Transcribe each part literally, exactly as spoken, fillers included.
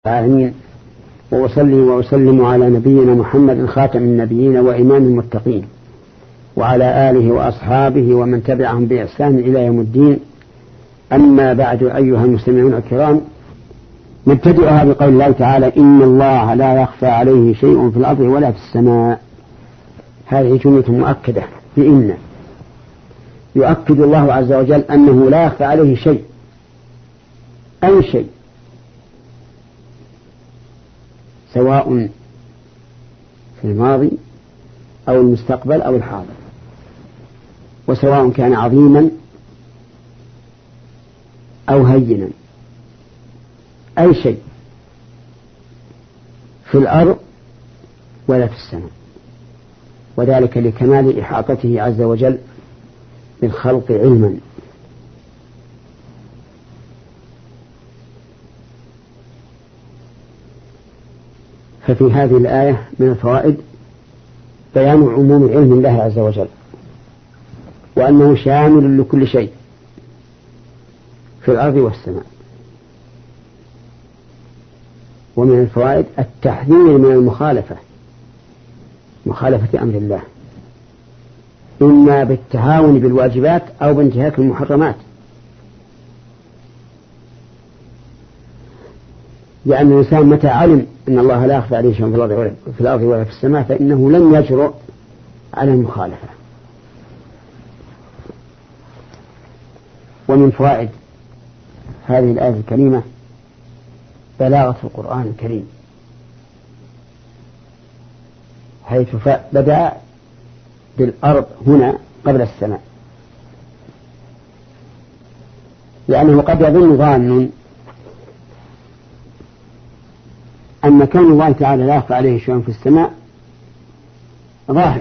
العالمين، وأصلي وأسلم على نبينا محمد خاتم النبيين وإمام المتقين، وعلى آله وأصحابه ومن تبعهم بإحسان إلى يوم الدين. أما بعد، أيها المستمعون الكرام، نبتدئها بقول الله تعالى: إن الله لا يخفى عليه شيء في الأرض ولا في السماء. هذه جملة مؤكدة بإن، يؤكد الله عز وجل أنه لا يخفى عليه شيء، أي شيء، سواء في الماضي أو المستقبل أو الحاضر، وسواء كان عظيما أو هينا، أي شيء في الأرض ولا في السماء، وذلك لكمال إحاطته عز وجل بالخلق علما. ففي هذه الآية من الفوائد بيان عموم علم الله عز وجل، وأنه شامل لكل شيء في الأرض والسماء. ومن الفوائد التحذير من المخالفة، مخالفة أمر الله، إما بالتهاون بالواجبات أو بانتهاك المحرمات، لأن الإنسان متى علم أن الله لا يخفى عليه شيء في الأرض ولا في السماء فإنه لن يجرؤ على المخالفة. ومن فوائد هذه الآية الكريمة بلاغة القرآن الكريم، حيث بدأ بالأرض هنا قبل السماء، لأنه قد يظن ظان أن كون الله تعالى لا يخفى عليه شيء في السماء ظاهر،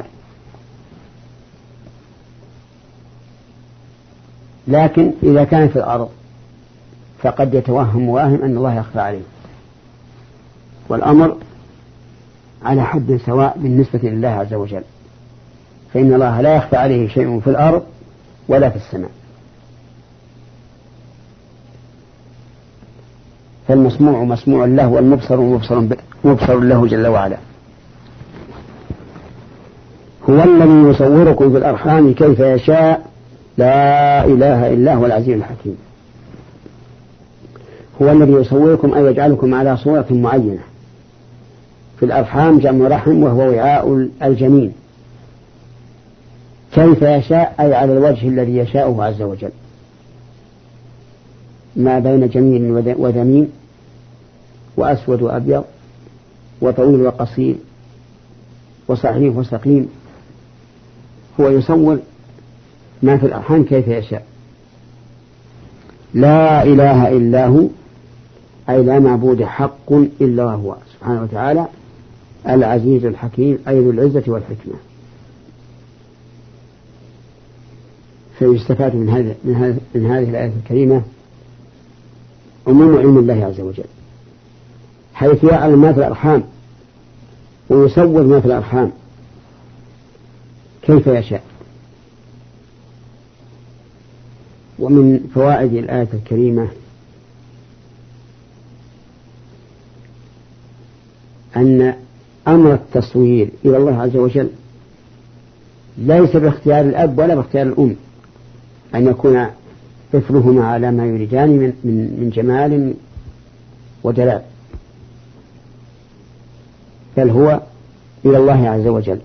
لكن إذا كان في الأرض فقد يتوهم واهم أن الله يخفى عليه، والأمر على حد سواء بالنسبة لله عز وجل، فإن الله لا يخفى عليه شيء في الأرض ولا في السماء. فالمسموع مسموع له، والمبصر مبصر, مبصر له جل وعلا. هو الذي يصوركم في الأرحام كيف يشاء، لا إله إلا هو العزيز الحكيم. هو الذي يصوركم أي يجعلكم على صورة معينة في الأرحام، جمع رحم وهو وعاء الجنين، كيف يشاء أي على الوجه الذي يشاءه عز وجل، ما بين جميل وذميم، وأسود وأبيض، وطويل وقصير، وصحيح وسقيم. هو يصور ما في الأرحام كيف يشاء. لا إله إلا هو أي لا معبود حق إلا هو سبحانه وتعالى العزيز الحكيم، أي ذو العزة والحكمة. فيستفاد من هذه من هذه من هذه الآية الكريمة عموم علم الله عز وجل، حيث يعلم ما في الأرحام ويصور ما في الأرحام كيف يشاء. ومن فوائد الآية الكريمة أن أمر التصوير إلى الله عز وجل ليس باختيار الأب ولا باختيار الأم، أن يكون طفلهما على ما يريدان من, من, من جمال ودلال، بل هو إلى الله عز وجل.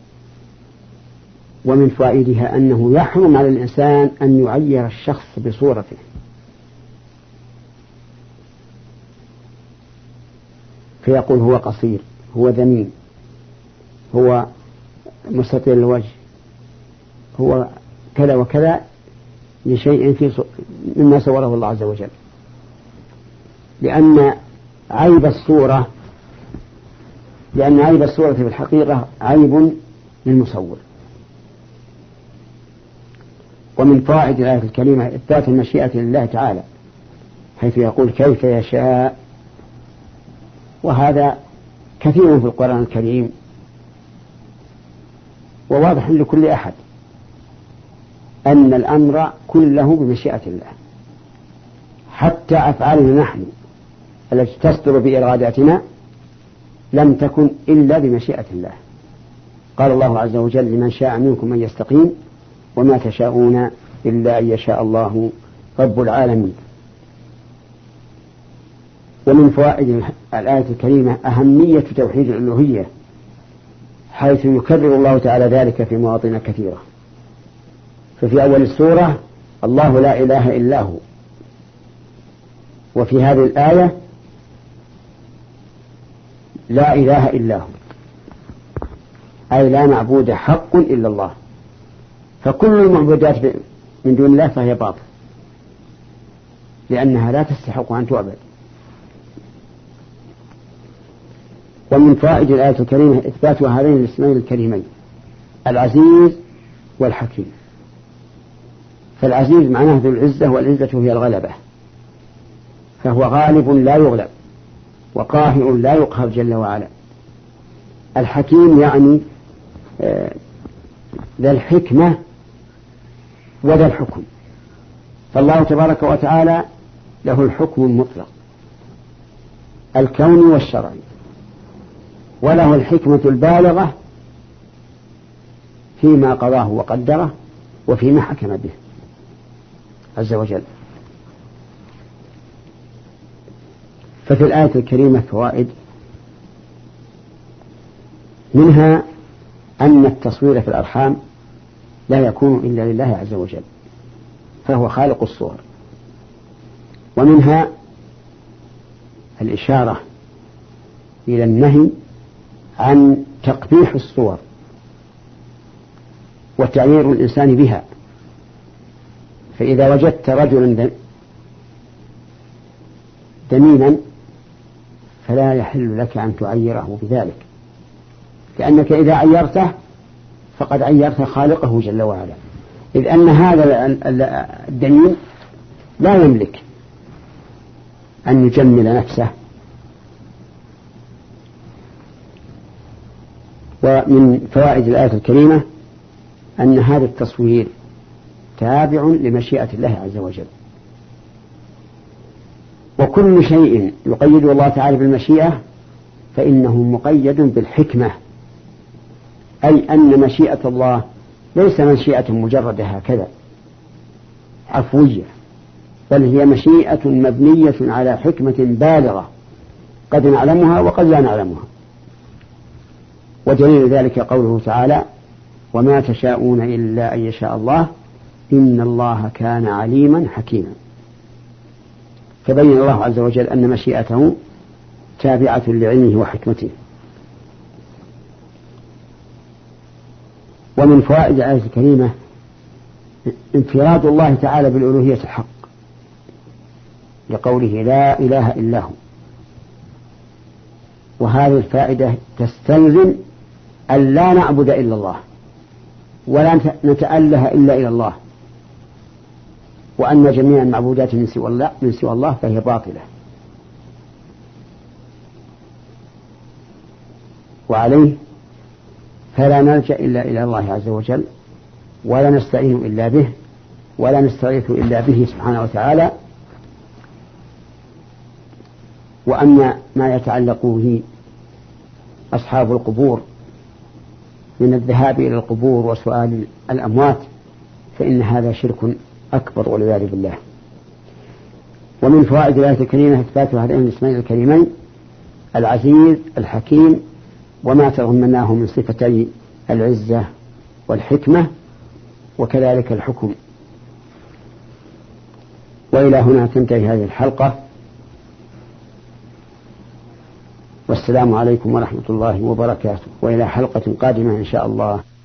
ومن فوائدها أنه يحرم على الإنسان أن يعير الشخص بصورته، فيقول هو قصير، هو ذميم، هو مستطيل الوجه، هو كذا وكذا، لشيء في مما صوره الله عز وجل، لأن عيب الصورة لأن عيب الصورة في الحقيقة عيب للمصور. ومن فوائد الآية الكريمة إثبات المشيئة لله تعالى، حيث يقول كيف يشاء، وهذا كثير في القرآن الكريم وواضح لكل أحد أن الأمر كله بمشيئة الله، حتى أفعالنا نحن التي تصدر بإراداتنا لم تكن إلا بمشيئة الله. قال الله عز وجل: لمن شاء منكم أن يستقيم وما تشاءون إلا أن يشاء الله رب العالمين. ومن فوائد الآية الكريمة أهمية توحيد الألوهية، حيث يكرر الله تعالى ذلك في مواطن كثيرة. ففي أول السورة: الله لا إله إلا هو. وفي هذه الآية: لا إله إلا هو، أي لا معبود حق إلا الله. فكل المعبودات من دون الله فهي باطل، لأنها لا تستحق أن تعبد. ومن فوائد الآية الكريمة إثبات هذين الاسمين الكريمين: العزيز والحكيم. فالعزيز معناه ذو العزة، والعزة هي الغلبة، فهو غالب لا يغلب، وقاهر لا يقهر جل وعلا. الحكيم يعني ذا الحكمة وذا الحكم، فالله تبارك وتعالى له الحكم المطلق الكوني والشرعي، وله الحكمة البالغة فيما قضاه وقدره وفيما حكم به عز وجل. ففي الآية الكريمة فوائد، منها أن التصوير في الأرحام لا يكون إلا لله عز وجل، فهو خالق الصور. ومنها الإشارة إلى النهي عن تقبيح الصور وتعيير الإنسان بها. فإذا وجدت رجلا دميما فلا يحل لك أن تعيره بذلك، لأنك إذا عيرته فقد عيرت خالقه جل وعلا، إذ أن هذا الدميم لا يملك أن يجمل نفسه. ومن فوائد الآية الكريمة أن هذا التصوير تابع لمشيئة الله عز وجل، وكل شيء يقيد الله تعالى بالمشيئة فإنه مقيد بالحكمة، أي أن مشيئة الله ليس مشيئة مجردة هكذا عفوية، بل هي مشيئة مبنية على حكمة بالغة قد نعلمها وقد لا نعلمها. ودليل ذلك قوله تعالى: وما تشاءون إلا أن يشاء الله إن الله كان عليما حكيما. فبين الله عز وجل أن مشيئته تابعة لعلمه وحكمته. ومن فوائد الآية الكريمة انفراد الله تعالى بالألوهية الحق، لقوله: لا إله إلا هو. وهذه الفائدة تستلزم أن لا نعبد إلا الله، ولا نتأله إلا إلى الله، وأن جميع المعبودات من سوى الله, من سوى الله فهي باطلة. وعليه فلا نلجأ إلا إلى الله عز وجل، ولا نستعين إلا به، ولا نستغيث إلا به سبحانه وتعالى. وأما ما يتعلق به أصحاب القبور من الذهاب إلى القبور وسؤال الأموات فإن هذا شرك أكبر والعياذ بالله. ومن فوائد الآية الكريمة إثبات هذين الاسمين الكريمين: العزيز الحكيم، وما تضمناه من صفتي العزة والحكمة، وكذلك الحكم. وإلى هنا تنتهي هذه الحلقة، والسلام عليكم ورحمة الله وبركاته، وإلى حلقة قادمة إن شاء الله.